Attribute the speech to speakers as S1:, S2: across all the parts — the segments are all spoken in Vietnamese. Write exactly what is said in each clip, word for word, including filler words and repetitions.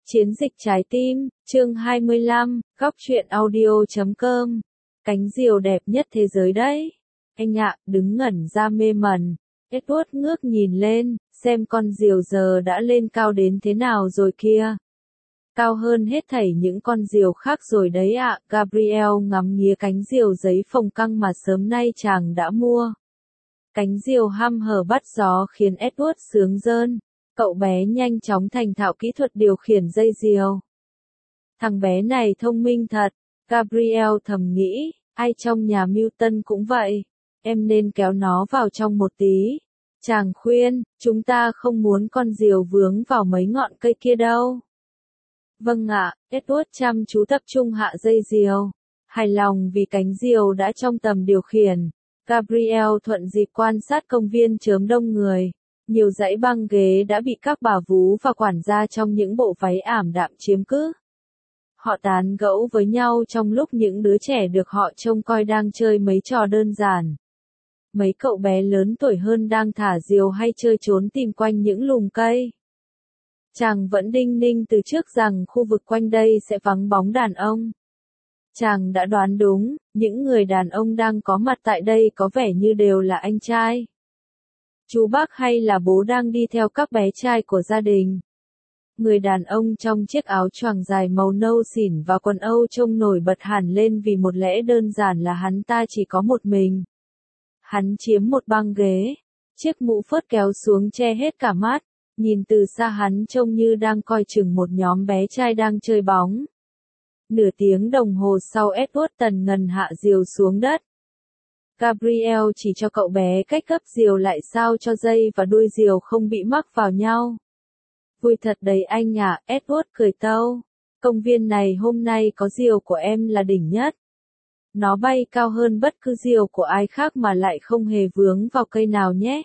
S1: Chiến dịch trái tim, chương hai mươi lăm, góc truyện audio chấm com. Cánh diều đẹp nhất thế giới đấy. Anh ạ, đứng ngẩn ra mê mẩn. Edward ngước nhìn lên, xem con diều giờ đã lên cao đến thế nào rồi kia. Cao hơn hết thảy những con diều khác rồi đấy ạ. Gabriel ngắm nghía cánh diều giấy phồng căng mà sớm nay chàng đã mua. Cánh diều hăm hở bắt gió khiến Edward sướng rơn. Cậu bé nhanh chóng thành thạo kỹ thuật điều khiển dây diều. Thằng bé này thông minh thật, Gabriel thầm nghĩ, ai trong nhà Milton cũng vậy. Em nên kéo nó vào trong một tí. Chàng khuyên, chúng ta không muốn con diều vướng vào mấy ngọn cây kia đâu. Vâng ạ, Edward chăm chú tập trung hạ dây diều. Hài lòng vì cánh diều đã trong tầm điều khiển. Gabriel thuận dịp quan sát công viên chớm đông người. Nhiều dãy băng ghế đã bị các bà vú và quản gia trong những bộ váy ảm đạm chiếm cứ. Họ tán gẫu với nhau trong lúc những đứa trẻ được họ trông coi đang chơi mấy trò đơn giản. Mấy cậu bé lớn tuổi hơn đang thả diều hay chơi trốn tìm quanh những lùm cây. Chàng vẫn đinh ninh từ trước rằng khu vực quanh đây sẽ vắng bóng đàn ông. Chàng đã đoán đúng, những người đàn ông đang có mặt tại đây có vẻ như đều là anh trai. Chú bác hay là bố đang đi theo các bé trai của gia đình. Người đàn ông trong chiếc áo choàng dài màu nâu xỉn và quần Âu trông nổi bật hẳn lên vì một lẽ đơn giản là hắn ta chỉ có một mình. Hắn chiếm một băng ghế, chiếc mũ phớt kéo xuống che hết cả mắt, nhìn từ xa hắn trông như đang coi chừng một nhóm bé trai đang chơi bóng. Nửa tiếng đồng hồ sau Edward tần ngần hạ diều xuống đất. Gabriel chỉ cho cậu bé cách gấp diều lại sao cho dây và đuôi diều không bị mắc vào nhau. Vui thật đấy anh ạ, Edward cười tâu. Công viên này hôm nay có diều của em là đỉnh nhất. Nó bay cao hơn bất cứ diều của ai khác mà lại không hề vướng vào cây nào nhé.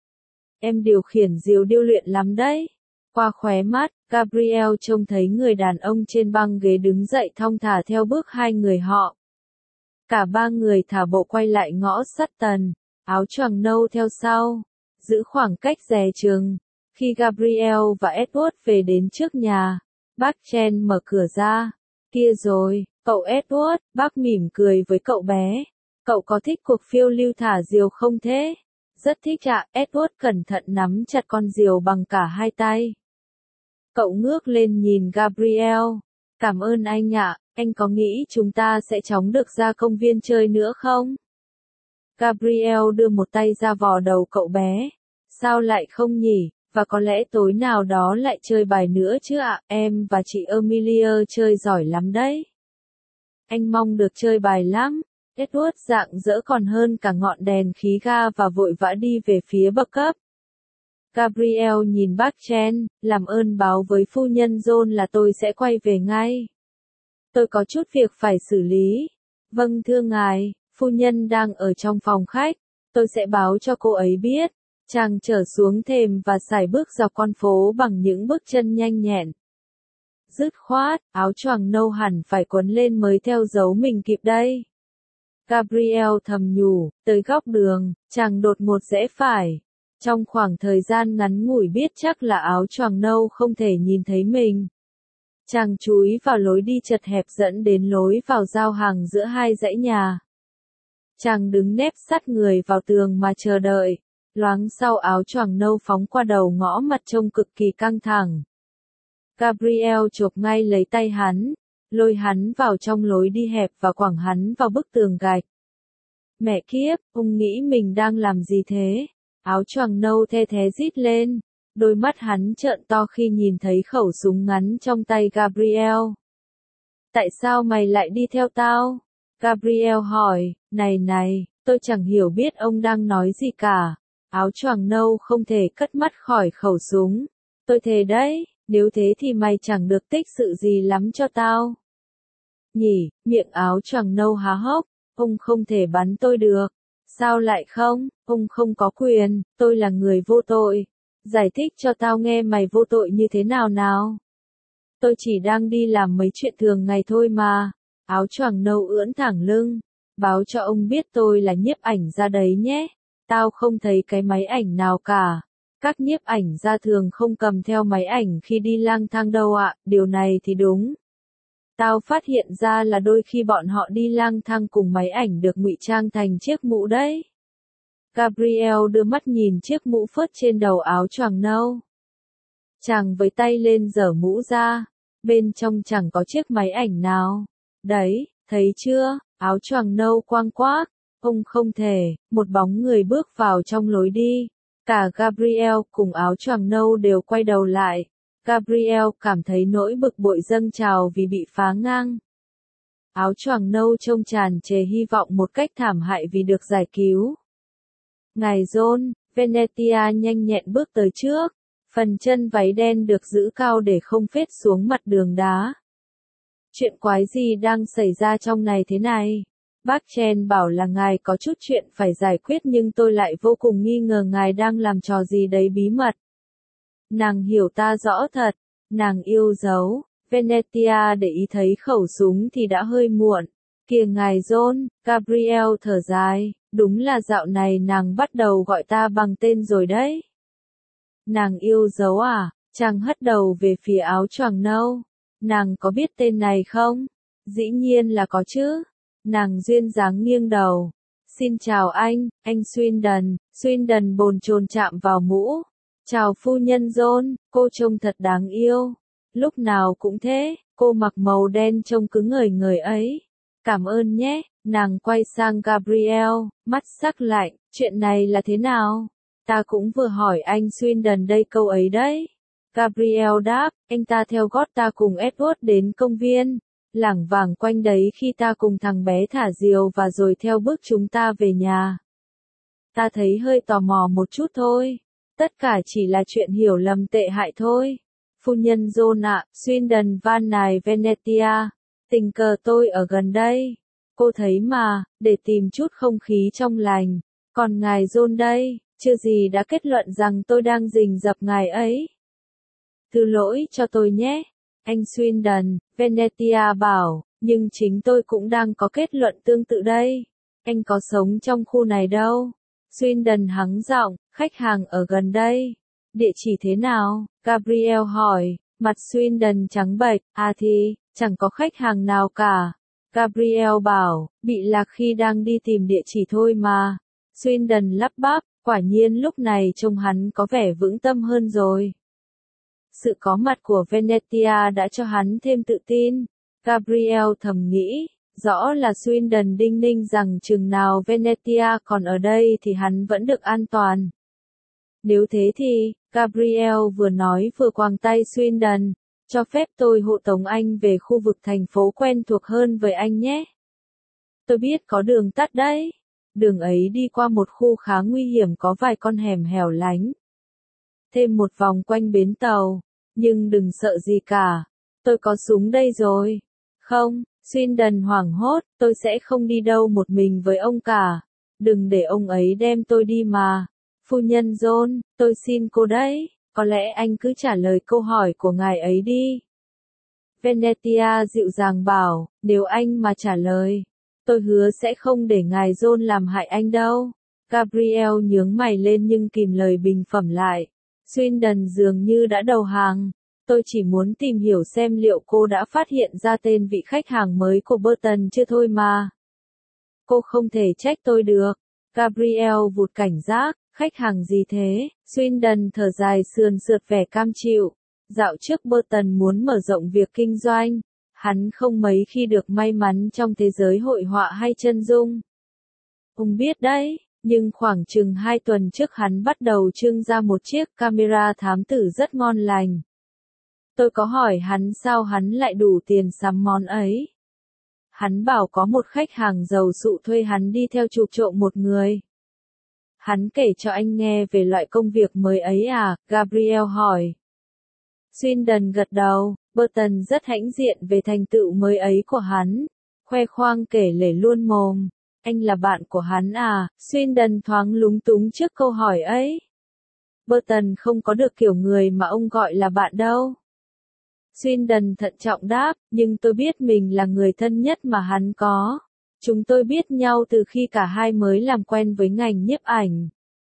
S1: Em điều khiển diều điêu luyện lắm đấy. Qua khóe mắt, Gabriel trông thấy người đàn ông trên băng ghế đứng dậy thong thả theo bước hai người họ. Cả ba người thả bộ quay lại ngõ Sutton, áo choàng nâu theo sau, giữ khoảng cách dè chừng. Khi Gabriel và Edward về đến trước nhà, bác Chen mở cửa ra. Kia rồi, cậu Edward, bác mỉm cười với cậu bé. Cậu có thích cuộc phiêu lưu thả diều không thế? Rất thích ạ, Edward cẩn thận nắm chặt con diều bằng cả hai tay. Cậu ngước lên nhìn Gabriel. Cảm ơn anh ạ. Anh có nghĩ chúng ta sẽ chóng được ra công viên chơi nữa không? Gabriel đưa một tay ra vò đầu cậu bé. Sao lại không nhỉ? Và có lẽ tối nào đó lại chơi bài nữa chứ ạ, em và chị Emilia chơi giỏi lắm đấy. Anh mong được chơi bài lắm. Edward rạng rỡ còn hơn cả ngọn đèn khí ga và vội vã đi về phía bậc cấp. Gabriel nhìn bác Chen, làm ơn báo với phu nhân John là tôi sẽ quay về ngay. Tôi có chút việc phải xử lý. Vâng thưa ngài, phu nhân đang ở trong phòng khách. Tôi sẽ báo cho cô ấy biết. Chàng trở xuống thềm và sải bước dọc con phố bằng những bước chân nhanh nhẹn. Dứt khoát, áo choàng nâu hẳn phải quấn lên mới theo dấu mình kịp đây. Gabriel thầm nhủ, tới góc đường, chàng đột ngột rẽ phải. Trong khoảng thời gian ngắn ngủi biết chắc là áo choàng nâu không thể nhìn thấy mình. Chàng chúi vào lối đi chật hẹp dẫn đến lối vào giao hàng giữa hai dãy nhà. Chàng đứng nép sát người vào tường mà chờ đợi. Loáng sau áo choàng nâu phóng qua đầu ngõ mặt trông cực kỳ căng thẳng. Gabriel chộp ngay lấy tay hắn, lôi hắn vào trong lối đi hẹp và quẳng hắn vào bức tường gạch. Mẹ kiếp, ông nghĩ mình đang làm gì thế? Áo choàng nâu the thé rít lên, đôi mắt hắn trợn to khi nhìn thấy khẩu súng ngắn trong tay Gabriel. Tại sao mày lại đi theo tao? Gabriel hỏi, này này, tôi chẳng hiểu biết ông đang nói gì cả. Áo choàng nâu không thể cất mắt khỏi khẩu súng. Tôi thề đấy, nếu thế thì mày chẳng được tích sự gì lắm cho tao. Nhỉ, miệng áo choàng nâu há hốc, ông không thể bắn tôi được. Sao lại không, ông không có quyền, tôi là người vô tội. Giải thích cho tao nghe mày vô tội như thế nào nào. Tôi chỉ đang đi làm mấy chuyện thường ngày thôi mà. Áo choàng nâu ưỡn thẳng lưng, báo cho ông biết tôi là nhiếp ảnh ra đấy nhé. Tao không thấy cái máy ảnh nào cả. Các nhiếp ảnh gia thường không cầm theo máy ảnh khi đi lang thang đâu ạ, điều này thì đúng. Tao phát hiện ra là đôi khi bọn họ đi lang thang cùng máy ảnh được ngụy trang thành chiếc mũ đấy. Gabriel đưa mắt nhìn chiếc mũ phớt trên đầu áo choàng nâu. Chàng với tay lên giở mũ ra, bên trong chẳng có chiếc máy ảnh nào. Đấy, thấy chưa, áo choàng nâu quang quác, ông không thể, một bóng người bước vào trong lối đi. Cả Gabriel cùng áo choàng nâu đều quay đầu lại. Gabriel cảm thấy nỗi bực bội dâng trào vì bị phá ngang. Áo choàng nâu trông tràn trề hy vọng một cách thảm hại vì được giải cứu. Ngài John, Venetia nhanh nhẹn bước tới trước. Phần chân váy đen được giữ cao để không phết xuống mặt đường đá. Chuyện quái gì đang xảy ra trong này thế này? Bác Chen bảo là ngài có chút chuyện phải giải quyết nhưng tôi lại vô cùng nghi ngờ ngài đang làm trò gì đấy bí mật. Nàng hiểu ta rõ thật, nàng yêu dấu, Venetia để ý thấy khẩu súng thì đã hơi muộn. Kìa ngài John, Gabriel thở dài, đúng là dạo này nàng bắt đầu gọi ta bằng tên rồi đấy. Nàng yêu dấu à? Chàng hất đầu về phía áo choàng nâu. Nàng có biết tên này không? Dĩ nhiên là có chứ. Nàng duyên dáng nghiêng đầu. Xin chào anh, anh Swindon. Swindon bồn chồn chạm vào mũ. Chào phu nhân John, cô trông thật đáng yêu. Lúc nào cũng thế, cô mặc màu đen trông cứ ngời ngời ấy. Cảm ơn nhé. Nàng quay sang Gabriel, mắt sắc lạnh. Chuyện này là thế nào? Ta cũng vừa hỏi anh Swindon đây câu ấy đấy. Gabriel đáp, anh ta theo gót ta cùng Edward đến công viên, lảng vảng quanh đấy khi ta cùng thằng bé thả diều và rồi theo bước chúng ta về nhà. Ta thấy hơi tò mò một chút thôi. Tất cả chỉ là chuyện hiểu lầm tệ hại thôi. Phu nhân John ạ, Swindon van nài Venetia. Tình cờ tôi ở gần đây. Cô thấy mà, để tìm chút không khí trong lành. Còn ngài John đây, chưa gì đã kết luận rằng tôi đang rình rập ngài ấy. Thứ lỗi cho tôi nhé. Anh Swindon, Venetia bảo, nhưng chính tôi cũng đang có kết luận tương tự đây. Anh có sống trong khu này đâu. Swindon hắng giọng, khách hàng ở gần đây. Địa chỉ thế nào? Gabriel hỏi, mặt Swindon trắng bệch, à thì, chẳng có khách hàng nào cả. Gabriel bảo, bị lạc khi đang đi tìm địa chỉ thôi mà. Swindon lắp bắp, quả nhiên lúc này trông hắn có vẻ vững tâm hơn rồi. Sự có mặt của Venetia đã cho hắn thêm tự tin. Gabriel thầm nghĩ, rõ là Swindon đinh ninh rằng chừng nào Venetia còn ở đây thì hắn vẫn được an toàn. Nếu thế thì, Gabriel vừa nói vừa quàng tay Swindon, cho phép tôi hộ tống anh về khu vực thành phố quen thuộc hơn với anh nhé. Tôi biết có đường tắt đấy. Đường ấy đi qua một khu khá nguy hiểm có vài con hẻm hẻo lánh. Thêm một vòng quanh bến tàu. Nhưng đừng sợ gì cả. Tôi có súng đây rồi. Không, Swindon hoảng hốt, tôi sẽ không đi đâu một mình với ông cả. Đừng để ông ấy đem tôi đi mà. Phu nhân John, tôi xin cô đấy. Có lẽ anh cứ trả lời câu hỏi của ngài ấy đi. Venetia dịu dàng bảo, nếu anh mà trả lời, tôi hứa sẽ không để ngài John làm hại anh đâu. Gabriel nhướng mày lên nhưng kìm lời bình phẩm lại. Swindon dường như đã đầu hàng. Tôi chỉ muốn tìm hiểu xem liệu cô đã phát hiện ra tên vị khách hàng mới của Burton chưa thôi mà. Cô không thể trách tôi được. Gabriel vụt cảnh giác, khách hàng gì thế? Swindon thở dài sườn sượt vẻ cam chịu. Dạo trước Burton muốn mở rộng việc kinh doanh. Hắn không mấy khi được may mắn trong thế giới hội họa hay chân dung. Ông biết đấy. Nhưng khoảng chừng hai tuần trước hắn bắt đầu trưng ra một chiếc camera thám tử rất ngon lành. Tôi có hỏi hắn sao hắn lại đủ tiền sắm món ấy. Hắn bảo có một khách hàng giàu sụ thuê hắn đi theo chụp trộm một người. Hắn kể cho anh nghe về loại công việc mới ấy à? Gabriel hỏi. Swindon gật đầu, Burton rất hãnh diện về thành tựu mới ấy của hắn. Khoe khoang kể lể luôn mồm. Anh là bạn của hắn à? Swindon thoáng lúng túng trước câu hỏi ấy. Burton không có được kiểu người mà ông gọi là bạn đâu. Swindon thận trọng đáp, nhưng tôi biết mình là người thân nhất mà hắn có. Chúng tôi biết nhau từ khi cả hai mới làm quen với ngành nhiếp ảnh.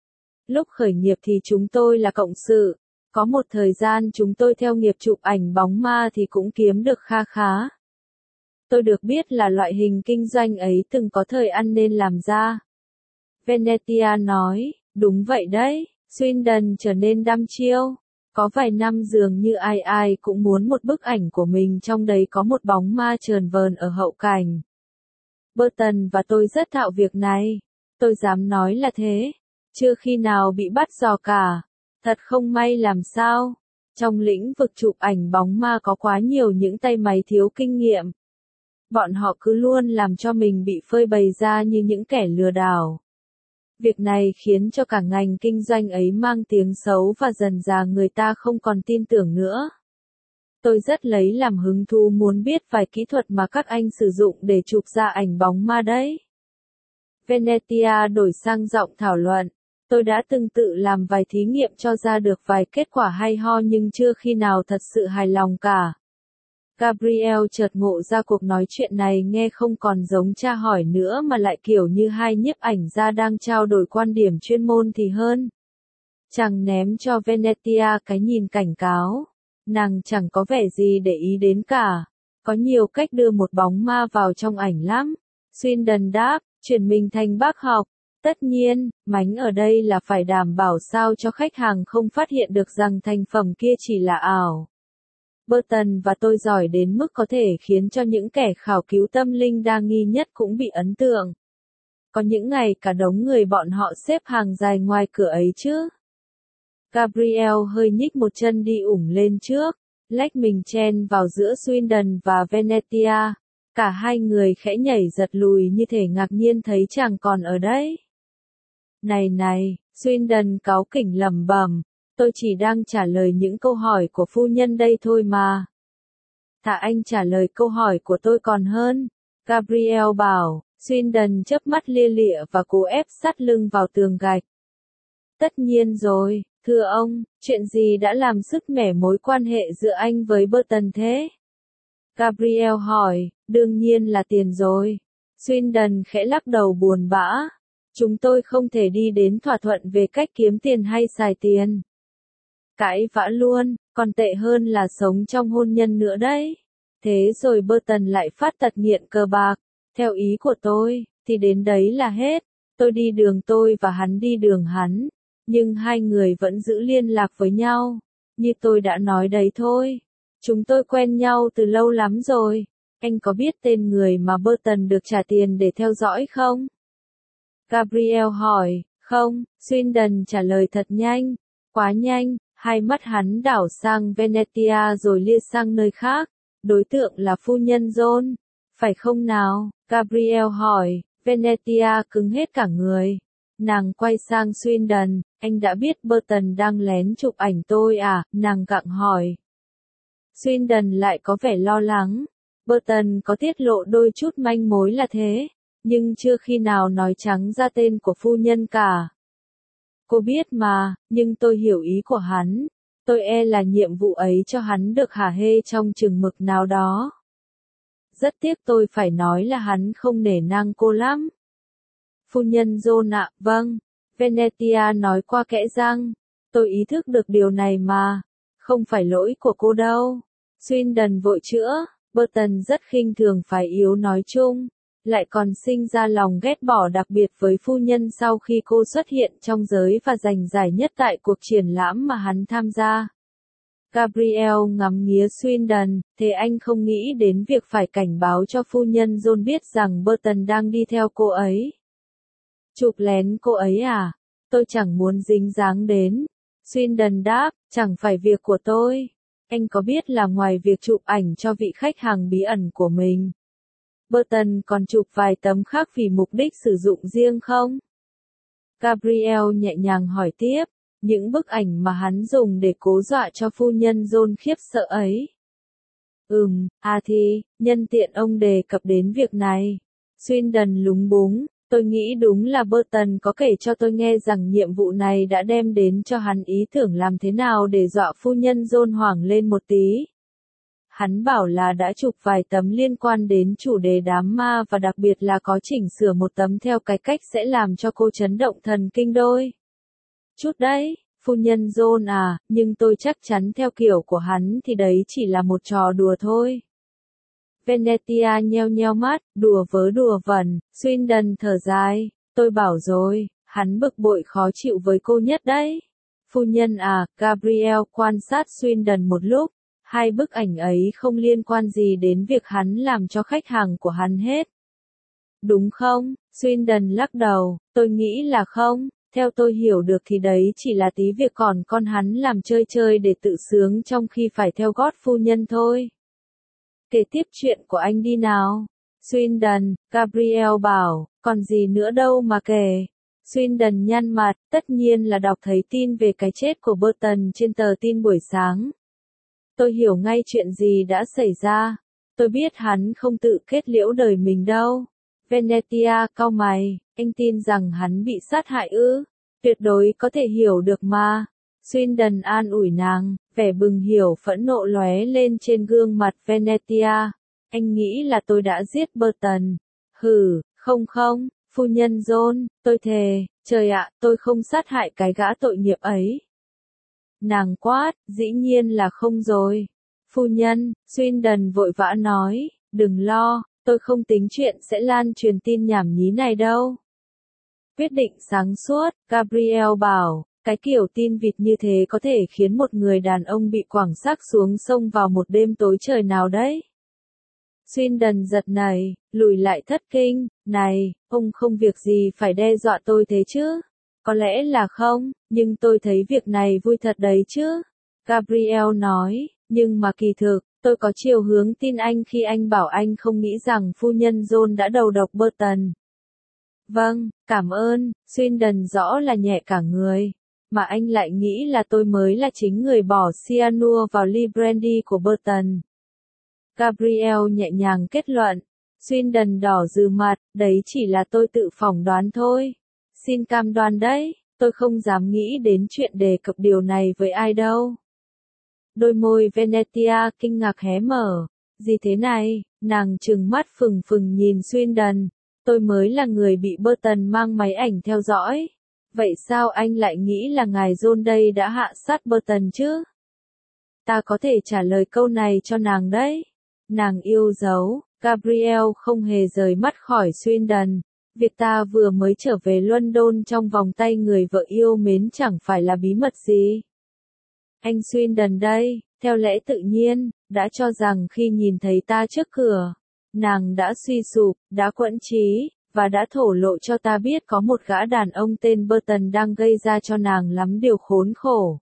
S1: Lúc khởi nghiệp thì chúng tôi là cộng sự. Có một thời gian chúng tôi theo nghiệp chụp ảnh bóng ma thì cũng kiếm được kha khá. Tôi được biết là loại hình kinh doanh ấy từng có thời ăn nên làm ra. Venetia nói, đúng vậy đấy, Swindon trở nên đăm chiêu. Có vài năm dường như ai ai cũng muốn một bức ảnh của mình trong đấy có một bóng ma chờn vờn ở hậu cảnh. Burton và tôi rất thạo việc này. Tôi dám nói là thế. Chưa khi nào bị bắt giò cả. Thật không may làm sao. Trong lĩnh vực chụp ảnh bóng ma có quá nhiều những tay máy thiếu kinh nghiệm. Bọn họ cứ luôn làm cho mình bị phơi bày ra như những kẻ lừa đảo. Việc này khiến cho cả ngành kinh doanh ấy mang tiếng xấu và dần dà người ta không còn tin tưởng nữa. Tôi rất lấy làm hứng thú muốn biết vài kỹ thuật mà các anh sử dụng để chụp ra ảnh bóng ma đấy. Venetia đổi sang giọng thảo luận. Tôi đã từng tự làm vài thí nghiệm cho ra được vài kết quả hay ho nhưng chưa khi nào thật sự hài lòng cả. Gabriel chợt ngộ ra cuộc nói chuyện này nghe không còn giống tra hỏi nữa mà lại kiểu như hai nhiếp ảnh gia đang trao đổi quan điểm chuyên môn thì hơn. Chàng ném cho Venetia cái nhìn cảnh cáo. Nàng chẳng có vẻ gì để ý đến cả. Có nhiều cách đưa một bóng ma vào trong ảnh lắm. Swindon đáp, chuyển mình thành bác học. Tất nhiên, mánh ở đây là phải đảm bảo sao cho khách hàng không phát hiện được rằng thành phẩm kia chỉ là ảo. Burton và tôi giỏi đến mức có thể khiến cho những kẻ khảo cứu tâm linh đa nghi nhất cũng bị ấn tượng. Có những ngày cả đống người bọn họ xếp hàng dài ngoài cửa ấy chứ. Gabriel hơi nhích một chân đi ủng lên trước, lách mình chen vào giữa Swindon và Venetia. Cả hai người khẽ nhảy giật lùi như thể ngạc nhiên thấy chàng còn ở đấy. Này này, Swindon cáu kỉnh lẩm bẩm, tôi chỉ đang trả lời những câu hỏi của phu nhân đây thôi mà. Thà anh trả lời câu hỏi của tôi còn hơn, Gabriel bảo. Swindon chớp mắt lia lịa và cố ép sát lưng vào tường gạch. Tất nhiên rồi, thưa ông, chuyện gì đã làm sứt mẻ mối quan hệ giữa anh với Burton thế? Gabriel hỏi, đương nhiên là tiền rồi. Swindon khẽ lắc đầu buồn bã. Chúng tôi không thể đi đến thỏa thuận về cách kiếm tiền hay xài tiền. Cãi vã luôn, còn tệ hơn là sống trong hôn nhân nữa đấy. Thế rồi Burton lại phát tật nghiện cờ bạc. Theo ý của tôi, thì đến đấy là hết. Tôi đi đường tôi và hắn đi đường hắn. Nhưng hai người vẫn giữ liên lạc với nhau. Như tôi đã nói đấy thôi. Chúng tôi quen nhau từ lâu lắm rồi. Anh có biết tên người mà Burton được trả tiền để theo dõi không? Gabriel hỏi, không, Swindon trả lời thật nhanh. Quá nhanh, hai mắt hắn đảo sang Venetia rồi lia sang nơi khác. Đối tượng là phu nhân John. Phải không nào? Gabriel hỏi, Venetia cứng hết cả người. Nàng quay sang Swindon, anh đã biết Burton đang lén chụp ảnh tôi à? Nàng gặng hỏi. Swindon lại có vẻ lo lắng. Burton có tiết lộ đôi chút manh mối là thế, nhưng chưa khi nào nói trắng ra tên của phu nhân cả. Cô biết mà, nhưng tôi hiểu ý của hắn. Tôi e là nhiệm vụ ấy cho hắn được hả hê trong chừng mực nào đó. Rất tiếc tôi phải nói là hắn không nể nang cô lắm. Phu nhân John ạ, vâng. Venetia nói qua kẽ răng. Tôi ý thức được điều này mà. Không phải lỗi của cô đâu. Swindon vội chữa. Burton rất khinh thường phái yếu nói chung. Lại còn sinh ra lòng ghét bỏ đặc biệt với phu nhân sau khi cô xuất hiện trong giới và giành giải nhất tại cuộc triển lãm mà hắn tham gia. Gabriel ngắm nghía Swindon, thế anh không nghĩ đến việc phải cảnh báo cho phu nhân John biết rằng Burton đang đi theo cô ấy. Chụp lén cô ấy à? Tôi chẳng muốn dính dáng đến. Swindon đáp, chẳng phải việc của tôi. Anh có biết là ngoài việc chụp ảnh cho vị khách hàng bí ẩn của mình, Burton còn chụp vài tấm khác vì mục đích sử dụng riêng không? Gabriel nhẹ nhàng hỏi tiếp, những bức ảnh mà hắn dùng để cố dọa cho phu nhân John khiếp sợ ấy. Ừm, à thì, nhân tiện ông đề cập đến việc này. Swindon lúng búng, tôi nghĩ đúng là Burton có kể cho tôi nghe rằng nhiệm vụ này đã đem đến cho hắn ý tưởng làm thế nào để dọa phu nhân John hoảng lên một tí. Hắn bảo là đã chụp vài tấm liên quan đến chủ đề đám ma và đặc biệt là có chỉnh sửa một tấm theo cái cách sẽ làm cho cô chấn động thần kinh đôi chút đấy, phu nhân John à, nhưng tôi chắc chắn theo kiểu của hắn thì đấy chỉ là một trò đùa thôi. Venetia nheo nheo mắt, đùa vớ đùa vẩn, Swindon thở dài, tôi bảo rồi, hắn bực bội khó chịu với cô nhất đấy. Phu nhân à, Gabriel quan sát Swindon một lúc, hai bức ảnh ấy không liên quan gì đến việc hắn làm cho khách hàng của hắn hết. Đúng không? Swindon lắc đầu, tôi nghĩ là không, theo tôi hiểu được thì đấy chỉ là tí việc còn con hắn làm chơi chơi để tự sướng trong khi phải theo gót phu nhân thôi. Kể tiếp chuyện của anh đi nào. Swindon, Gabriel bảo, còn gì nữa đâu mà kể. Swindon nhăn mặt, tất nhiên là đọc thấy tin về cái chết của Burton trên tờ tin buổi sáng. Tôi hiểu ngay chuyện gì đã xảy ra. Tôi biết hắn không tự kết liễu đời mình đâu. Venetia cau mày, anh tin rằng hắn bị sát hại ư? Tuyệt đối có thể hiểu được mà. Swindon an ủi nàng, vẻ bừng hiểu phẫn nộ lóe lên trên gương mặt Venetia. Anh nghĩ là tôi đã giết Burton. Hừ, không không, phu nhân John, tôi thề, trời ạ, tôi không sát hại cái gã tội nghiệp ấy. Nàng quát, dĩ nhiên là không rồi. Phu nhân, Swindon vội vã nói, đừng lo, tôi không tính chuyện sẽ lan truyền tin nhảm nhí này đâu. Quyết định sáng suốt, Gabriel bảo, cái kiểu tin vịt như thế có thể khiến một người đàn ông bị quẳng xác xuống sông vào một đêm tối trời nào đấy. Swindon giật nảy, lùi lại thất kinh, này, ông không việc gì phải đe dọa tôi thế chứ? Có lẽ là không, nhưng tôi thấy việc này vui thật đấy chứ. Gabriel nói, nhưng mà kỳ thực, tôi có chiều hướng tin anh khi anh bảo anh không nghĩ rằng phu nhân John đã đầu độc Burton. Vâng, cảm ơn, Swindon rõ là nhẹ cả người. Mà anh lại nghĩ là tôi mới là chính người bỏ cyanua vào ly brandy của Burton. Gabriel nhẹ nhàng kết luận. Swindon đỏ rừ mặt, đấy chỉ là tôi tự phỏng đoán thôi. Xin cam đoan đấy, tôi không dám nghĩ đến chuyện đề cập điều này với ai đâu. Đôi môi Venetia kinh ngạc hé mở. Gì thế này? Nàng trừng mắt phừng phừng nhìn Swindon. Tôi mới là người bị Burton mang máy ảnh theo dõi. Vậy sao anh lại nghĩ là ngài John đây đã hạ sát Burton chứ? Ta có thể trả lời câu này cho nàng đấy. Nàng yêu dấu, Gabriel không hề rời mắt khỏi Swindon. Việc ta vừa mới trở về London trong vòng tay người vợ yêu mến chẳng phải là bí mật gì. Anh Swindon đây, theo lẽ tự nhiên, đã cho rằng khi nhìn thấy ta trước cửa, nàng đã suy sụp, đã quẫn trí, và đã thổ lộ cho ta biết có một gã đàn ông tên Burton đang gây ra cho nàng lắm điều khốn khổ.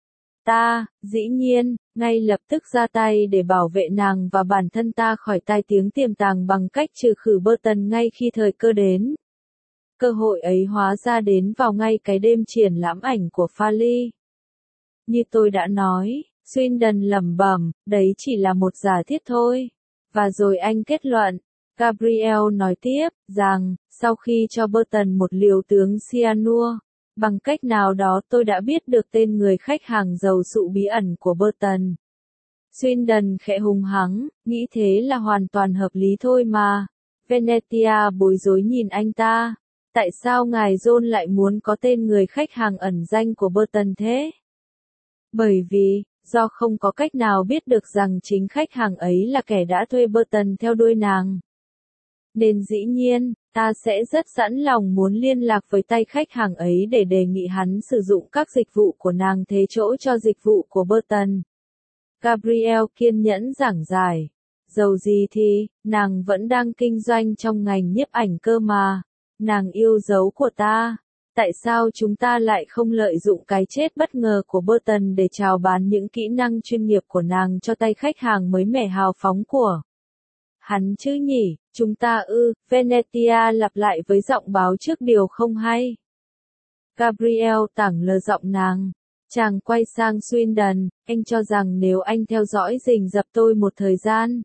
S1: Ta, dĩ nhiên, ngay lập tức ra tay để bảo vệ nàng và bản thân ta khỏi tai tiếng tiềm tàng bằng cách trừ khử Burton ngay khi thời cơ đến. Cơ hội ấy hóa ra đến vào ngay cái đêm triển lãm ảnh của Farley. Như tôi đã nói, Swindon lẩm bẩm, đấy chỉ là một giả thiết thôi. Và rồi anh kết luận, Gabriel nói tiếp, rằng, sau khi cho Burton một liều tướng cyanua, bằng cách nào đó tôi đã biết được tên người khách hàng giàu sụ bí ẩn của Burton. Swindon khẽ hùng hắng, nghĩ thế là hoàn toàn hợp lý thôi mà. Venetia bối rối nhìn anh ta. Tại sao ngài John lại muốn có tên người khách hàng ẩn danh của Burton thế? Bởi vì, do không có cách nào biết được rằng chính khách hàng ấy là kẻ đã thuê Burton theo đuôi nàng. Nên dĩ nhiên, ta sẽ rất sẵn lòng muốn liên lạc với tay khách hàng ấy để đề nghị hắn sử dụng các dịch vụ của nàng thế chỗ cho dịch vụ của Burton. Gabriel kiên nhẫn giảng giải. Dầu gì thì, nàng vẫn đang kinh doanh trong ngành nhiếp ảnh cơ mà. Nàng yêu dấu của ta. Tại sao chúng ta lại không lợi dụng cái chết bất ngờ của Burton để chào bán những kỹ năng chuyên nghiệp của nàng cho tay khách hàng mới mẻ hào phóng của hắn chứ nhỉ? Chúng ta ư? Venetia lặp lại với giọng báo trước điều không hay. Gabriel tảng lờ giọng nàng. Chàng quay sang Swindon, anh cho rằng nếu anh theo dõi rình rập tôi một thời gian,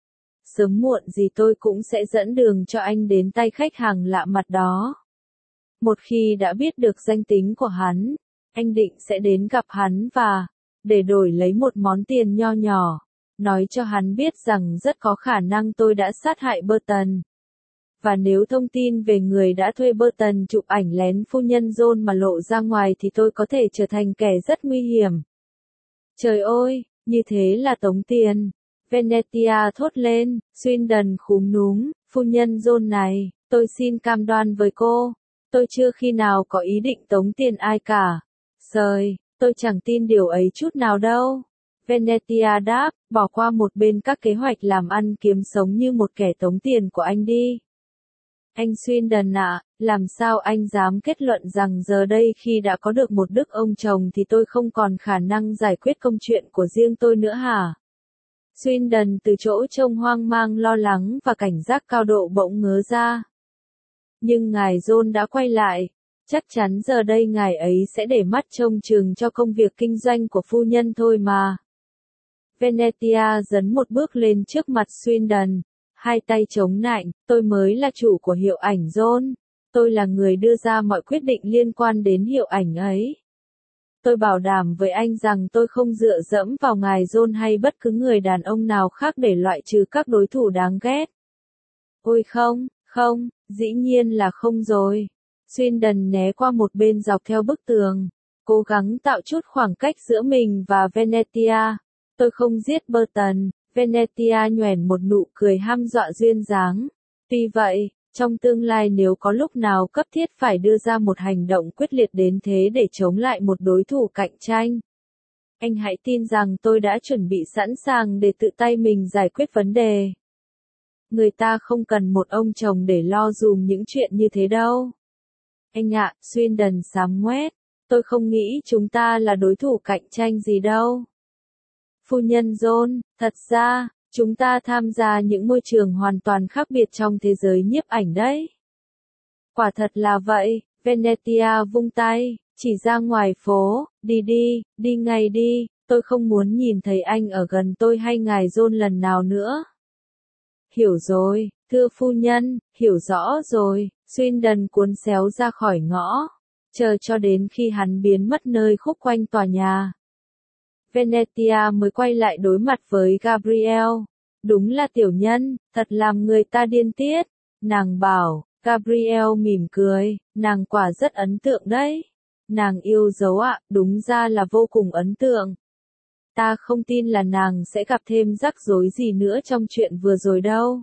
S1: sớm muộn gì tôi cũng sẽ dẫn đường cho anh đến tay khách hàng lạ mặt đó. Một khi đã biết được danh tính của hắn, anh định sẽ đến gặp hắn và, để đổi lấy một món tiền nho nhỏ, nói cho hắn biết rằng rất có khả năng tôi đã sát hại Burton. Và nếu thông tin về người đã thuê Burton chụp ảnh lén phu nhân John mà lộ ra ngoài thì tôi có thể trở thành kẻ rất nguy hiểm. Trời ơi, như thế là tống tiền. Venetia thốt lên, Swindon khúm núm, phu nhân John này, tôi xin cam đoan với cô, tôi chưa khi nào có ý định tống tiền ai cả. Sời, tôi chẳng tin điều ấy chút nào đâu. Venetia đáp, bỏ qua một bên các kế hoạch làm ăn kiếm sống như một kẻ tống tiền của anh đi. Anh Swindon ạ, làm sao anh dám kết luận rằng giờ đây khi đã có được một đức ông chồng thì tôi không còn khả năng giải quyết công chuyện của riêng tôi nữa hả? Swindon từ chỗ trông hoang mang lo lắng và cảnh giác cao độ bỗng ngớ ra. Nhưng ngài John đã quay lại, chắc chắn giờ đây ngài ấy sẽ để mắt trông chừng cho công việc kinh doanh của phu nhân thôi mà. Venetia dấn một bước lên trước mặt Swindon, hai tay chống nạnh, tôi mới là chủ của hiệu ảnh John, tôi là người đưa ra mọi quyết định liên quan đến hiệu ảnh ấy. Tôi bảo đảm với anh rằng tôi không dựa dẫm vào ngài John hay bất cứ người đàn ông nào khác để loại trừ các đối thủ đáng ghét. Ôi không, không, dĩ nhiên là không rồi. Swindon né qua một bên dọc theo bức tường, cố gắng tạo chút khoảng cách giữa mình và Venetia. Tôi không giết Burton. Venetia nhoẻn một nụ cười hăm dọa duyên dáng. Tuy vậy, trong tương lai nếu có lúc nào cấp thiết phải đưa ra một hành động quyết liệt đến thế để chống lại một đối thủ cạnh tranh, anh hãy tin rằng tôi đã chuẩn bị sẵn sàng để tự tay mình giải quyết vấn đề. Người ta không cần một ông chồng để lo dùm những chuyện như thế đâu. Anh ạ, Swindon sám ngoét, tôi không nghĩ chúng ta là đối thủ cạnh tranh gì đâu. Phu nhân John, thật ra, chúng ta tham gia những môi trường hoàn toàn khác biệt trong thế giới nhiếp ảnh đấy. Quả thật là vậy, Venetia vung tay, chỉ ra ngoài phố, đi đi, đi ngay đi, tôi không muốn nhìn thấy anh ở gần tôi hay ngài John lần nào nữa. Hiểu rồi, thưa phu nhân, hiểu rõ rồi, Swindon cuốn xéo ra khỏi ngõ, chờ cho đến khi hắn biến mất nơi khúc quanh tòa nhà. Venetia mới quay lại đối mặt với Gabriel. Đúng là tiểu nhân, thật làm người ta điên tiết. Nàng bảo, Gabriel mỉm cười, nàng quả rất ấn tượng đấy. Nàng yêu dấu ạ, đúng ra là vô cùng ấn tượng. Ta không tin là nàng sẽ gặp thêm rắc rối gì nữa trong chuyện vừa rồi đâu.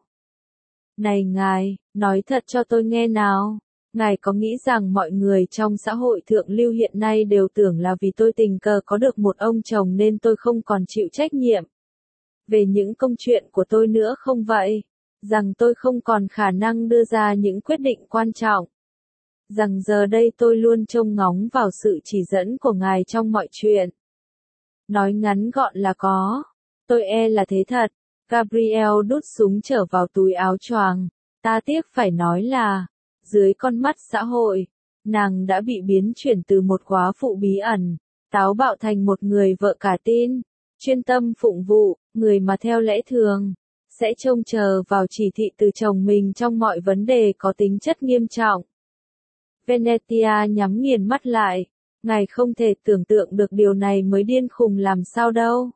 S1: Này ngài, nói thật cho tôi nghe nào. Ngài có nghĩ rằng mọi người trong xã hội thượng lưu hiện nay đều tưởng là vì tôi tình cờ có được một ông chồng nên tôi không còn chịu trách nhiệm về những công chuyện của tôi nữa không vậy? Rằng tôi không còn khả năng đưa ra những quyết định quan trọng? Rằng giờ đây tôi luôn trông ngóng vào sự chỉ dẫn của ngài trong mọi chuyện? Nói ngắn gọn là có. Tôi e là thế thật. Gabriel đút súng trở vào túi áo choàng. Ta tiếc phải nói là, dưới con mắt xã hội, nàng đã bị biến chuyển từ một góa phụ bí ẩn, táo bạo thành một người vợ cả tin, chuyên tâm phụng vụ, người mà theo lẽ thường, sẽ trông chờ vào chỉ thị từ chồng mình trong mọi vấn đề có tính chất nghiêm trọng. Venetia nhắm nghiền mắt lại, ngài không thể tưởng tượng được điều này mới điên khùng làm sao đâu.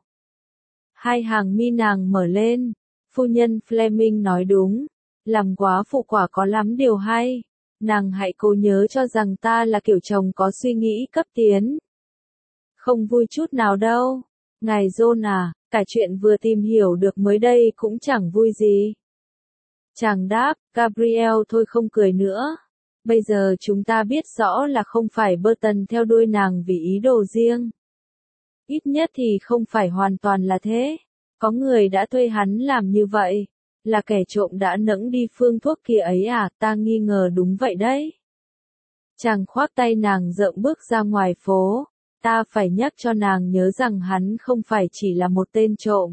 S1: Hai hàng mi nàng mở lên, phu nhân Fleming nói đúng. Làm góa phụ quả có lắm điều hay. Nàng hãy cố nhớ cho rằng ta là kiểu chồng có suy nghĩ cấp tiến. Không vui chút nào đâu. Ngài John à, cả chuyện vừa tìm hiểu được mới đây cũng chẳng vui gì. Chàng đáp, Gabriel thôi không cười nữa. Bây giờ chúng ta biết rõ là không phải Burton theo đuôi nàng vì ý đồ riêng. Ít nhất thì không phải hoàn toàn là thế. Có người đã thuê hắn làm như vậy. Là kẻ trộm đã nẫng đi phương thuốc kia ấy à, ta nghi ngờ đúng vậy đấy. Chàng khoác tay nàng rộng bước ra ngoài phố, ta phải nhắc cho nàng nhớ rằng hắn không phải chỉ là một tên trộm.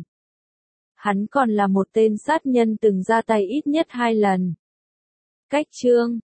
S1: Hắn còn là một tên sát nhân từng ra tay ít nhất hai lần. Cách chương